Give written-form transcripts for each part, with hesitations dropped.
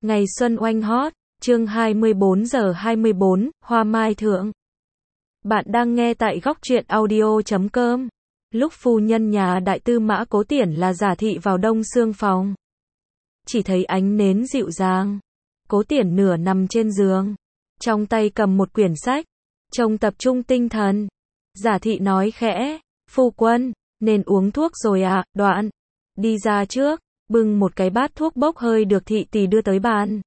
Ngày xuân oanh hót, chương 24:24, Hoa Mai Thượng. Bạn đang nghe tại góc truyện audio.com. Lúc phu nhân nhà đại tư mã Cố Tiển là Giả Thị vào đông xương phòng. Chỉ thấy ánh nến dịu dàng. Cố Tiển nửa nằm trên giường. Trong tay cầm một quyển sách. Trông tập trung tinh thần. Giả Thị nói khẽ, phu quân, nên uống thuốc rồi ạ, Đoạn. Đi ra trước, bưng một cái bát thuốc bốc hơi được thị tỳ đưa tới bàn.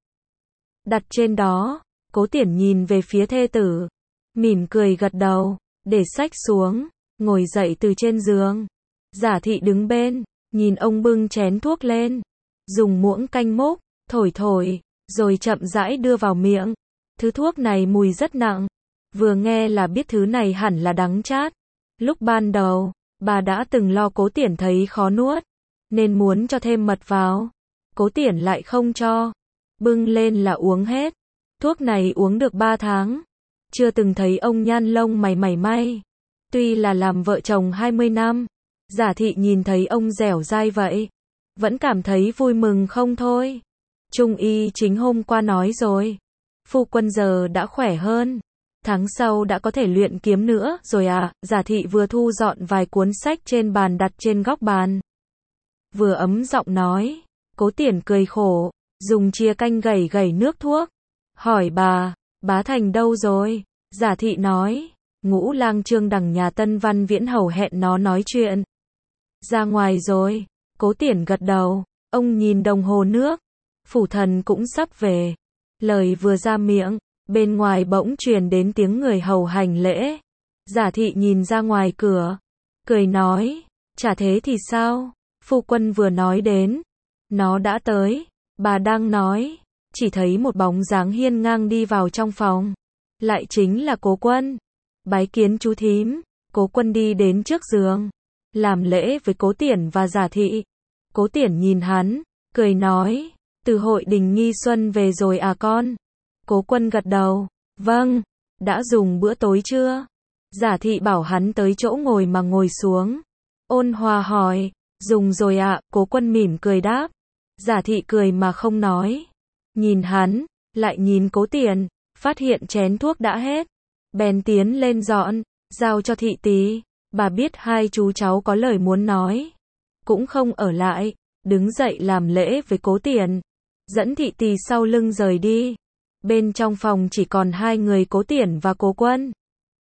Đặt trên đó, Cố Tiển nhìn về phía thê tử. Mỉm cười gật đầu, để sách xuống, ngồi dậy từ trên giường. Giả Thị đứng bên, nhìn ông bưng chén thuốc lên. Dùng muỗng canh múc, thổi, rồi chậm rãi đưa vào miệng. Thứ thuốc này mùi rất nặng. Vừa nghe là biết thứ này hẳn là đắng chát. Lúc ban đầu, bà đã từng lo Cố Tiển thấy khó nuốt, nên muốn cho thêm mật vào. Cố Tiển lại không cho. Bưng lên là uống hết. Thuốc này uống được 3 tháng. Chưa từng thấy ông nhăn lông mày may. Tuy là làm vợ chồng 20 năm, Giả Thị nhìn thấy ông dẻo dai vậy, vẫn cảm thấy vui mừng không thôi. Trung y chính hôm qua nói rồi. Phu quân giờ đã khỏe hơn. Tháng sau đã có thể luyện kiếm nữa rồi à. Giả Thị vừa thu dọn vài cuốn sách trên bàn đặt trên góc bàn, vừa ấm giọng nói. Cố Tiển cười khổ, dùng chia canh gẩy nước thuốc. Hỏi bà, bá Thành đâu rồi? Giả Thị nói, Ngũ Lang Trương đằng nhà Tân Văn Viễn Hầu hẹn nó nói chuyện. Ra ngoài rồi. Cố Tiển gật đầu, ông nhìn đồng hồ nước. Phủ thần cũng sắp về. Lời vừa ra miệng, bên ngoài bỗng truyền đến tiếng người hầu hành lễ. Giả Thị nhìn ra ngoài cửa, cười nói, chả thế thì sao? Phu quân vừa nói đến, nó đã tới. Bà đang nói, chỉ thấy một bóng dáng hiên ngang đi vào trong phòng. Lại chính là Cố Quân. Bái kiến chú thím. Cố Quân đi đến trước giường, làm lễ với Cố Tiển và Giả Thị. Cố Tiển nhìn hắn, cười nói, từ hội đình nghi xuân về rồi à con? Cố Quân gật đầu, vâng. Đã dùng bữa tối chưa? Giả Thị bảo hắn tới chỗ ngồi mà ngồi xuống. Ôn hòa hỏi, dùng rồi ạ. Cố Quân mỉm cười đáp. Giả Thị cười mà không nói. Nhìn hắn, lại nhìn Cố Tiển, phát hiện chén thuốc đã hết. Bèn tiến lên dọn, giao cho thị tỳ. Bà biết hai chú cháu có lời muốn nói, cũng không ở lại, đứng dậy làm lễ với Cố Tiển, dẫn thị tỳ sau lưng rời đi. Bên trong phòng chỉ còn hai người Cố Tiển và Cố Quân.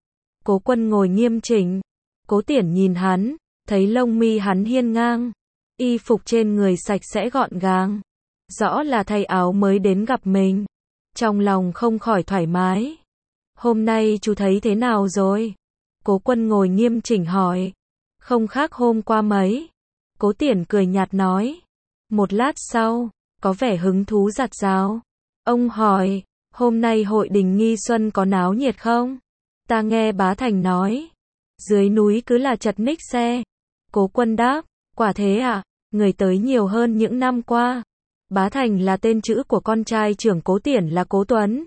Cố Quân ngồi nghiêm chỉnh. Cố Tiển nhìn hắn, thấy lông mi hắn hiên ngang, y phục trên người sạch sẽ gọn gàng, rõ là thay áo mới đến gặp mình. Trong lòng không khỏi thoải mái. Hôm nay chú thấy thế nào rồi? Cố Quân ngồi nghiêm chỉnh hỏi. Không khác hôm qua mấy. Cố Tiển cười nhạt nói. Một lát sau, có vẻ hứng thú giặt rào. Ông hỏi, hôm nay hội đình nghi xuân có náo nhiệt không? Ta nghe bá Thành nói, dưới núi cứ là chật ních xe. Cố Quân đáp, quả thế ạ, người tới nhiều hơn những năm qua. Bá Thành là tên chữ của con trai trưởng Cố Tiển là Cố Tuấn.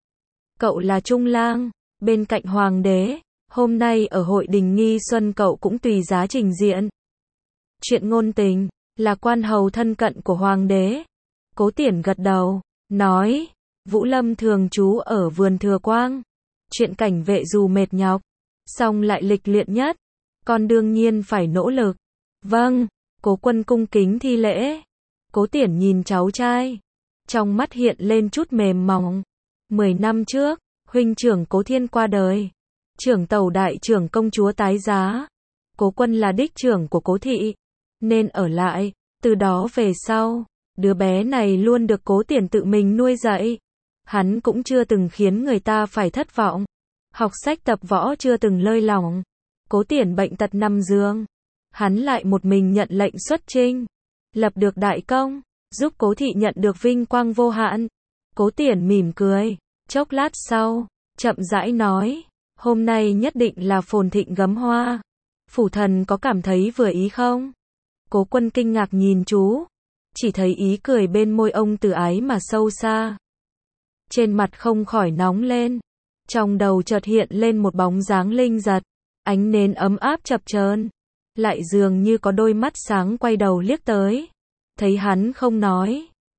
Cậu là trung lang, bên cạnh hoàng đế. Hôm nay ở hội đình nghi xuân cậu cũng tùy giá trình diện. Chuyện ngôn tình, là quan hầu thân cận của hoàng đế. Cố Tiển gật đầu, nói, Vũ Lâm thường trú ở vườn Thừa Quang. Chuyện cảnh vệ dù mệt nhọc, song lại lịch luyện nhất. Con đương nhiên phải nỗ lực. Vâng. Cố Quân cung kính thi lễ. Cố Tiển nhìn cháu trai, trong mắt hiện lên chút mềm mỏng. 10 năm trước, huynh trưởng Cố Thiên qua đời. Trưởng tàu đại trưởng công chúa tái giá. Cố Quân là đích trưởng của Cố thị, nên ở lại. Từ đó về sau, đứa bé này luôn được Cố Tiển tự mình nuôi dạy. Hắn cũng chưa từng khiến người ta phải thất vọng. Học sách tập võ chưa từng lơi lỏng. Cố Tiển bệnh tật nằm giường, hắn lại một mình nhận lệnh xuất chinh, lập được đại công, giúp Cố thị nhận được vinh quang vô hạn. Cố Tiển mỉm cười, chốc lát sau, chậm rãi nói, hôm nay nhất định là phồn thịnh gấm hoa. Phủ thần có cảm thấy vừa ý không? Cố Quân kinh ngạc nhìn chú, chỉ thấy ý cười bên môi ông từ ái mà sâu xa. Trên mặt không khỏi nóng lên, trong đầu chợt hiện lên một bóng dáng linh giật, ánh nến ấm áp chập chờn, lại dường như có đôi mắt sáng quay đầu liếc tới. Thấy hắn không nói,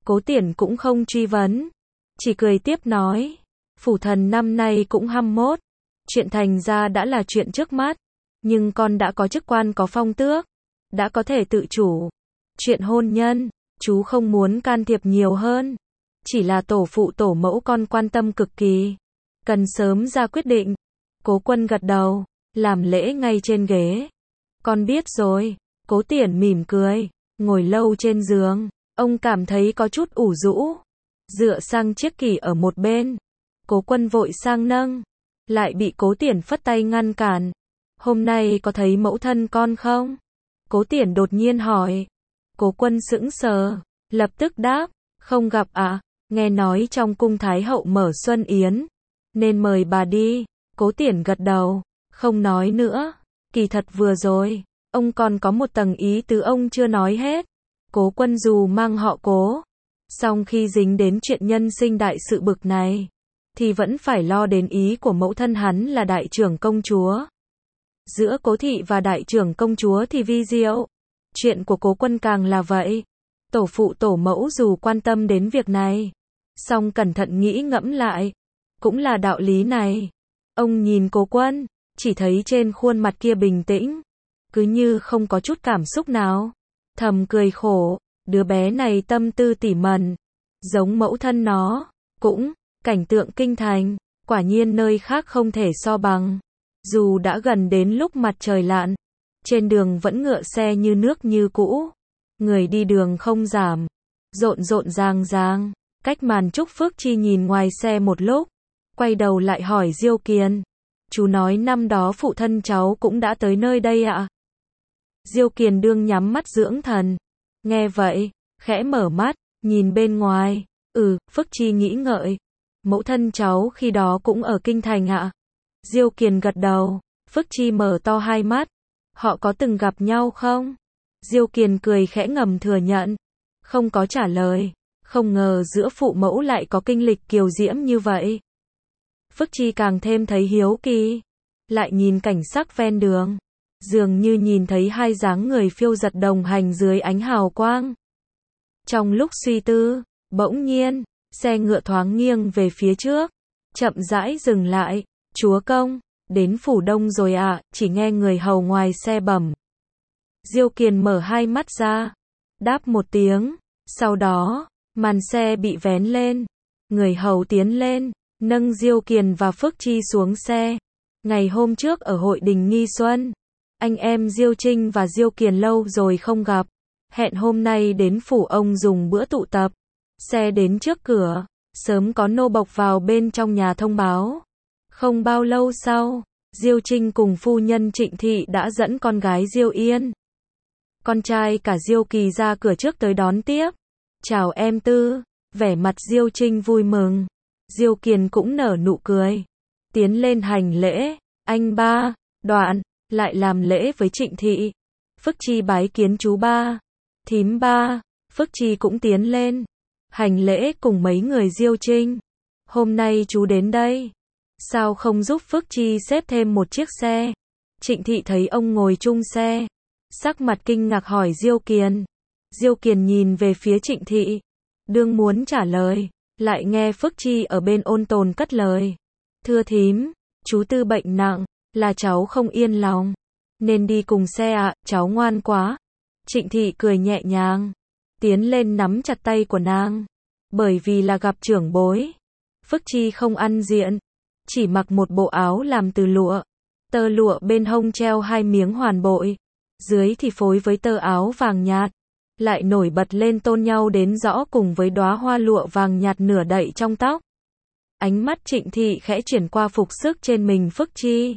Cố Tiễn cũng không truy vấn, chỉ cười tiếp nói, phủ thần năm nay cũng 21, chuyện thành ra đã là chuyện trước mắt, nhưng con đã có chức quan có phong tước, đã có thể tự chủ. Chuyện hôn nhân, chú không muốn can thiệp nhiều hơn, chỉ là tổ phụ tổ mẫu con quan tâm cực kỳ, cần sớm ra quyết định. Cố Quân gật đầu, làm lễ ngay trên ghế. Con biết rồi. Cố Tiễn mỉm cười, ngồi lâu trên giường, ông cảm thấy có chút ủ rũ, dựa sang chiếc kỷ ở một bên. Cố Quân vội sang nâng, lại bị Cố Tiễn phất tay ngăn cản. Hôm nay có thấy mẫu thân con không? Cố Tiễn đột nhiên hỏi. Cố Quân sững sờ, lập tức đáp, không gặp ạ, nghe nói trong cung Thái hậu mở xuân yến, nên mời bà đi. Cố Tiễn gật đầu, không nói nữa. Kỳ thật vừa rồi, ông còn có một tầng ý tứ ông chưa nói hết. Cố Quân dù mang họ Cố, song khi dính đến chuyện nhân sinh đại sự bực này, thì vẫn phải lo đến ý của mẫu thân hắn là đại trưởng công chúa. Giữa Cố thị và đại trưởng công chúa thì vi diệu. Chuyện của Cố Quân càng là vậy. Tổ phụ tổ mẫu dù quan tâm đến việc này, song cẩn thận nghĩ ngẫm lại, cũng là đạo lý này. Ông nhìn Cố Quân, chỉ thấy trên khuôn mặt kia bình tĩnh, cứ như không có chút cảm xúc nào. Thầm cười khổ, đứa bé này tâm tư tỉ mẩn, giống mẫu thân nó. Cũng, cảnh tượng kinh thành, quả nhiên nơi khác không thể so bằng. Dù đã gần đến lúc mặt trời lặn, trên đường vẫn ngựa xe như nước như cũ. Người đi đường không giảm, rộn rộn ràng ràng. Cách màn trúc Phước Chi nhìn ngoài xe một lúc, quay đầu lại hỏi Diêu Kiền. Chú nói năm đó phụ thân cháu cũng đã tới nơi đây ạ? Diêu Kiền đương nhắm mắt dưỡng thần. Nghe vậy, khẽ mở mắt, nhìn bên ngoài. Phước Chi nghĩ ngợi. Mẫu thân cháu khi đó cũng ở kinh thành ạ? Diêu Kiền gật đầu. Phước Chi mở to hai mắt. Họ có từng gặp nhau không? Diêu Kiền cười khẽ ngầm thừa nhận. Không có trả lời. Không ngờ giữa phụ mẫu lại có kinh lịch kiều diễm như vậy. Phước Chi càng thêm thấy hiếu kỳ. Lại nhìn cảnh sắc ven đường, dường như nhìn thấy hai dáng người phiêu dật đồng hành dưới ánh hào quang. Trong lúc suy tư, bỗng nhiên, xe ngựa thoáng nghiêng về phía trước, chậm rãi dừng lại. Chúa công, đến phủ Đông rồi ạ, chỉ nghe người hầu ngoài xe bẩm. Diêu Kiền mở hai mắt ra, đáp một tiếng, sau đó, màn xe bị vén lên, người hầu tiến lên, nâng Diêu Kiền và Phước Chi xuống xe. Ngày hôm trước ở hội đình Nghi Xuân, anh em Diêu Trinh và Diêu Kiền lâu rồi không gặp, hẹn hôm nay đến phủ ông dùng bữa tụ tập. Xe đến trước cửa, sớm có nô bộc vào bên trong nhà thông báo. Không bao lâu sau, Diêu Trinh cùng phu nhân Trịnh Thị đã dẫn con gái Diêu Yên, con trai cả Diêu Kỳ ra cửa trước tới đón tiếp. Chào em Tư. Vẻ mặt Diêu Trinh vui mừng. Diêu Kiền cũng nở nụ cười, tiến lên hành lễ. Anh ba. Đoạn, lại làm lễ với Trịnh Thị. Phước Chi bái kiến chú ba. Thím ba. Phước Chi cũng tiến lên, hành lễ cùng mấy người Diêu Trinh. Hôm nay chú đến đây, sao không giúp Phước Chi xếp thêm một chiếc xe? Trịnh Thị thấy ông ngồi chung xe, sắc mặt kinh ngạc hỏi Diêu Kiền. Diêu Kiền nhìn về phía Trịnh Thị, đương muốn trả lời, lại nghe Phước Chi ở bên ôn tồn cất lời. Thưa thím, chú Tư bệnh nặng, là cháu không yên lòng, nên đi cùng xe ạ, cháu ngoan quá. Trịnh Thị cười nhẹ nhàng, tiến lên nắm chặt tay của nàng. Bởi vì là gặp trưởng bối, Phước Chi không ăn diện, chỉ mặc một bộ áo làm từ lụa. Tơ lụa bên hông treo hai miếng hoàn bội, dưới thì phối với tơ áo vàng nhạt, lại nổi bật lên tôn nhau đến rõ cùng với đóa hoa lụa vàng nhạt nửa đậy trong tóc. Ánh mắt Trịnh Thị khẽ chuyển qua phục sức trên mình Phước Chi.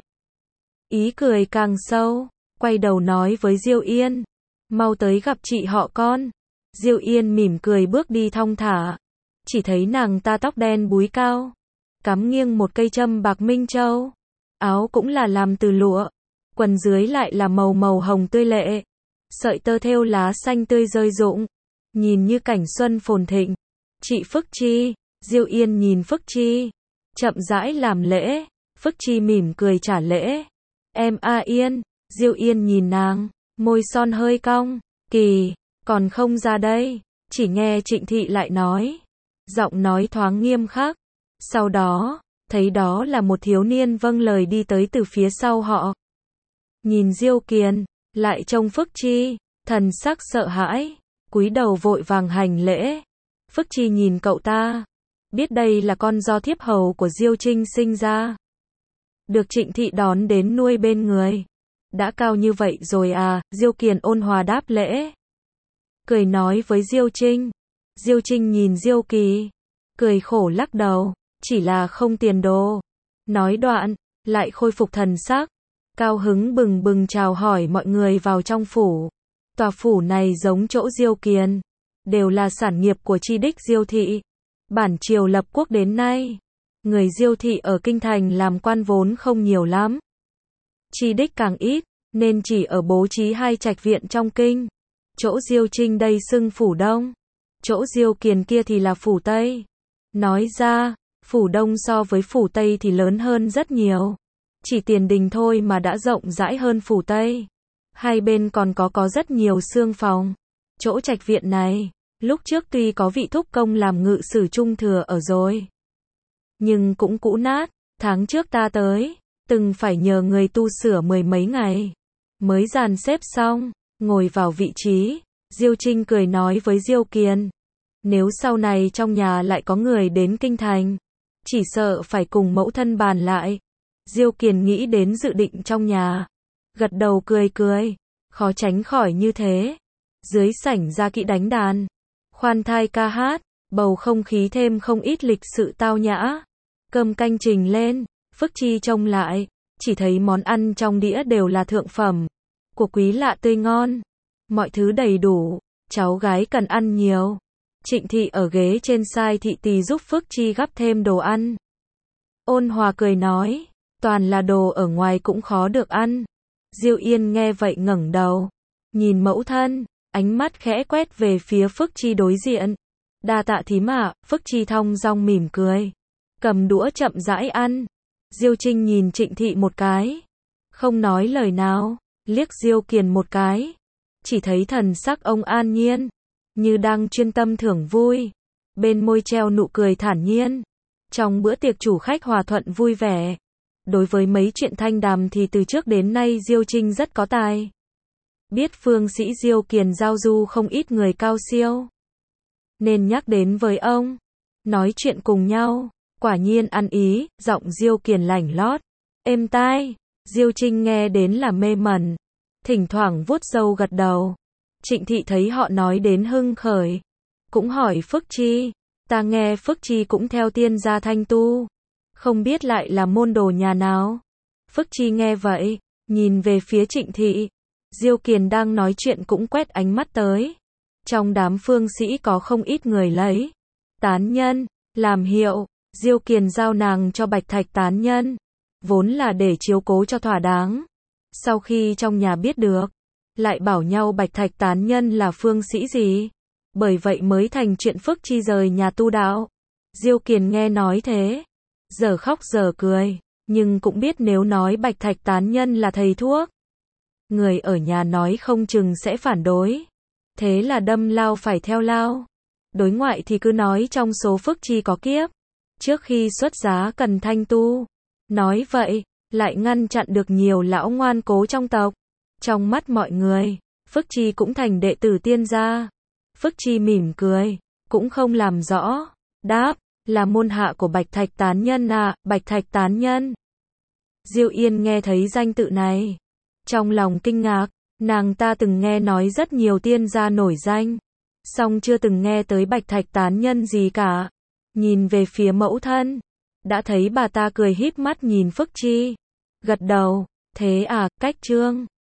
Ý cười càng sâu, quay đầu nói với Diêu Yên, mau tới gặp chị họ con. Diêu Yên mỉm cười bước đi thong thả, chỉ thấy nàng ta tóc đen búi cao, cắm nghiêng một cây châm bạc minh châu, áo cũng là làm từ lụa, quần dưới lại là màu màu hồng tươi lệ, sợi tơ thêu lá xanh tươi rơi rụng, nhìn như cảnh xuân phồn thịnh. Chị Phước Chi. Diêu Yên nhìn Phước Chi, chậm rãi làm lễ. Phước Chi mỉm cười trả lễ. Em A Yên. Diêu Yên nhìn nàng, môi son hơi cong. Kỳ, còn không ra đây. chỉ nghe Trịnh Thị lại nói, giọng nói thoáng nghiêm khắc. Sau đó, thấy đó là một thiếu niên vâng lời đi tới từ phía sau họ. Nhìn Diêu Kiền, lại trông Phước Chi, thần sắc sợ hãi, cúi đầu vội vàng hành lễ. Phước Chi nhìn cậu ta, biết đây là con do thiếp hầu của Diêu Trinh sinh ra. Được Trịnh Thị đón đến nuôi bên người. Đã cao như vậy rồi à, Diêu Kiền ôn hòa đáp lễ. Cười nói với Diêu Trinh. Diêu Trinh nhìn Diêu Kỳ, cười khổ lắc đầu, chỉ là không tiền đồ. Nói đoạn, lại khôi phục thần sắc, cao hứng bừng bừng chào hỏi mọi người vào trong phủ. Tòa phủ này giống chỗ Diêu Kiền, đều là sản nghiệp của chi đích Diêu Thị. Bản triều lập quốc đến nay, người Diêu Thị ở kinh thành làm quan vốn không nhiều lắm. Chi đích càng ít, nên chỉ ở bố trí 2 trạch viện trong kinh. Chỗ Diêu Trinh đây xưng phủ Đông, chỗ Diêu Kiền kia thì là phủ Tây. Nói ra, phủ Đông so với phủ Tây thì lớn hơn rất nhiều. Chỉ tiền đình thôi mà đã rộng rãi hơn phủ Tây. Hai bên còn có rất nhiều xương phòng. Chỗ trạch viện này, lúc trước tuy có vị thúc công làm ngự sử trung thừa ở rồi, nhưng cũng cũ nát. Tháng trước ta tới, từng phải nhờ người tu sửa 10 mấy ngày, mới dàn xếp xong, ngồi vào vị trí. Diêu Trinh cười nói với Diêu Kiền, nếu sau này trong nhà lại có người đến kinh thành, chỉ sợ phải cùng mẫu thân bàn lại. Diêu Kiền nghĩ đến dự định trong nhà, gật đầu cười cười, khó tránh khỏi như thế. Dưới sảnh ra kỹ đánh đàn, khoan thai ca hát, bầu không khí thêm không ít lịch sự tao nhã. Cơm canh trình lên, Phước Chi trông lại, chỉ thấy món ăn trong đĩa đều là thượng phẩm, của quý lạ tươi ngon, mọi thứ đầy đủ, cháu gái cần ăn nhiều. Trịnh Thị ở ghế trên sai thị tỳ giúp Phước Chi gắp thêm đồ ăn. Ôn hòa cười nói, toàn là đồ ở ngoài cũng khó được ăn. Diêu Yên nghe vậy ngẩng đầu, nhìn mẫu thân, ánh mắt khẽ quét về phía Phước Chi đối diện. Đa tạ thím ạ. Phước Chi thong dong mỉm cười, cầm đũa chậm rãi ăn. Diêu Trinh nhìn Trịnh Thị một cái, không nói lời nào, liếc Diêu Kiền một cái, chỉ thấy thần sắc ông an nhiên, như đang chuyên tâm thưởng vui, bên môi treo nụ cười thản nhiên. Trong bữa tiệc chủ khách hòa thuận vui vẻ. Đối với mấy chuyện thanh đàm thì từ trước đến nay Diêu Trinh rất có tài. Biết phương sĩ Diêu Kiền giao du không ít người cao siêu, nên nhắc đến với ông, nói chuyện cùng nhau, quả nhiên ăn ý. Giọng Diêu Kiền lảnh lót, êm tai, Diêu Trinh nghe đến là mê mẩn, thỉnh thoảng vuốt râu gật đầu. Trịnh Thị thấy họ nói đến hưng khởi, cũng hỏi Phước Chi, ta nghe Phước Chi cũng theo tiên gia thanh tu, không biết lại là môn đồ nhà nào. Phước Chi nghe vậy, nhìn về phía Trịnh Thị. Diêu Kiền đang nói chuyện cũng quét ánh mắt tới. Trong đám phương sĩ có không ít người lấy tán nhân làm hiệu. Diêu Kiền giao nàng cho Bạch Thạch tán nhân, vốn là để chiếu cố cho thỏa đáng. Sau khi trong nhà biết được, lại bảo nhau Bạch Thạch tán nhân là phương sĩ gì, bởi vậy mới thành chuyện Phước Chi rời nhà tu đạo. Diêu Kiền nghe nói thế, giờ khóc giờ cười, nhưng cũng biết nếu nói Bạch Thạch tán nhân là thầy thuốc, người ở nhà nói không chừng sẽ phản đối. Thế là đâm lao phải theo lao. Đối ngoại thì cứ nói trong số Phước Chi có kiếp, trước khi xuất giá cần thanh tu. Nói vậy, lại ngăn chặn được nhiều lão ngoan cố trong tộc. Trong mắt mọi người, Phước Chi cũng thành đệ tử tiên gia. Phước Chi mỉm cười, cũng không làm rõ, đáp, là môn hạ của Bạch Thạch tán nhân à. Bạch Thạch tán nhân. Diêu Yên nghe thấy danh tự này, trong lòng kinh ngạc. Nàng ta từng nghe nói rất nhiều tiên gia nổi danh, song chưa từng nghe tới Bạch Thạch tán nhân gì cả. Nhìn về phía mẫu thân, đã thấy bà ta cười híp mắt nhìn Phước Chi, gật đầu, thế à, cách trương.